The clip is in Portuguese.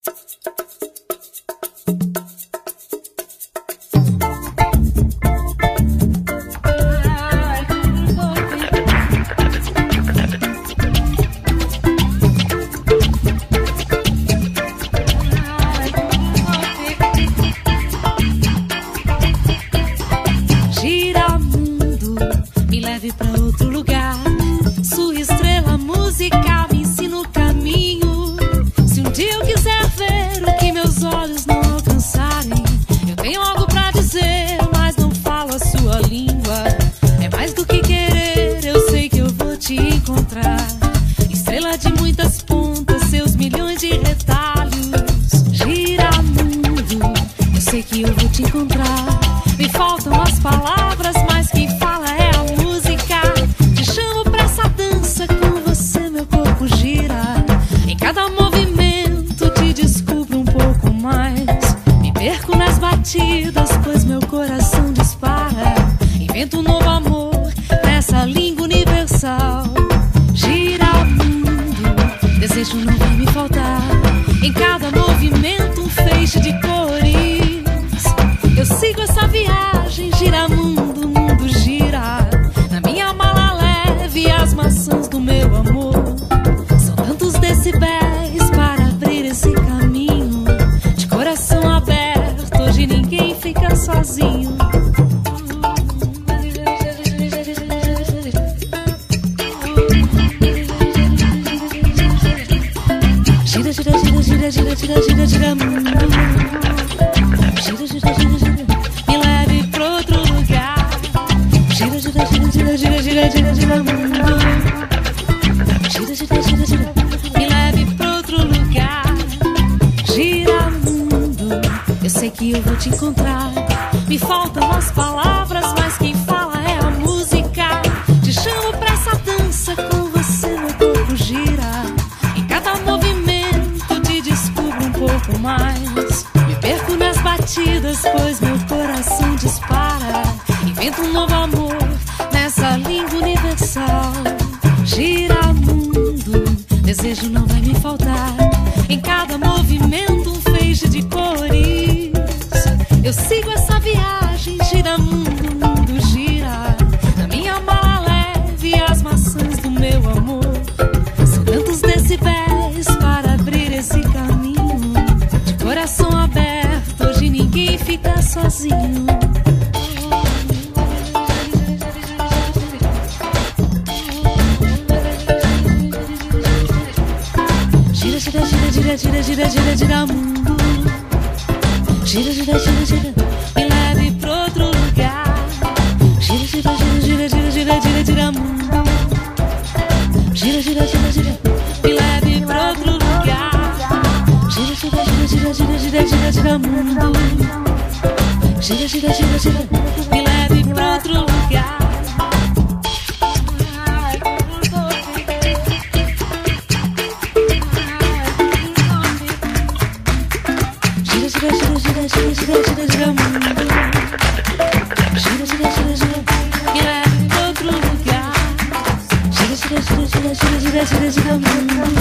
Gira mundo, me leve pra outro lugar. Sua estrela, música, me ensina o caminho. Se um dia eu quiser ver o que meus olhos não alcançarem, eu tenho algo pra dizer, mas não falo a sua língua. É mais do que querer, eu sei que eu vou te encontrar. Estrela de muitas pontas, seus milhões de retalhos. Gira mundo, eu sei que eu vou te encontrar. Me faltam as palavras, mas quem fala é a música. Te chamo pra essa dança, com você meu corpo gira. Em cada movimento te descubro um pouco mais. Me perco nas batidas, pois meu coração dispara. Invento um novo amor nessa língua universal. Gira mundo, desejo não vai me faltar. Em cada movimento um feixe de cores. Eu sigo essa viagem, gira mundo, o mundo gira. Na minha mala leve as maçãs do meu amor. São tantos decibéis para abrir esse caminho. De coração aberto, hoje ninguém fica sozinho. Gira, gira, gira, gira, gira, gira, gira, gira mundo. Gira, gira, gira, gira, me leve pra outro lugar. Gira, gira, gira, gira, gira, gira, gira, gira mundo. Gira, gira, gira, gira, me leve pra outro lugar. Gira mundo, eu sei que eu vou te encontrar. Me faltam as palavras, mas quem fala é a música. Te chamo pra essa dança, com você meu corpo gira. Em cada movimento te descubro um pouco mais. Me perco nas batidas, pois meu coração dispara. Invento um novo amor nessa língua universal. Gira mundo, desejo não vai me faltar. Em cada movimento um feixe de cores. Eu sigo essa viagem, gira mundo, o mundo gira. Na minha mala leve as maçãs do meu amor. São tantos decibéis para abrir esse caminho. De coração aberto, hoje ninguém fica sozinho. Gira, gira, gira, gira, gira, gira, gira, gira mundo. Gira, gira, gira, gira, me leve pra outro lugar. Gira, gira, gira, gira, gira, gira, gira, gira mundo. Gira, gira, gira, gira, me leve pra outro lugar. Gira, gira, gira, gira, gira, gira, gira, gira mundo. Gira, gira, gira, gira, me leve pra outro lugar. Gira, gira, gira, gira, gira, gira, gira, gira mundo. Gira, gira, gira, gira, me leve pra outro lugar. Gira, gira, gira, gira, gira, gira, gira, gira mundo.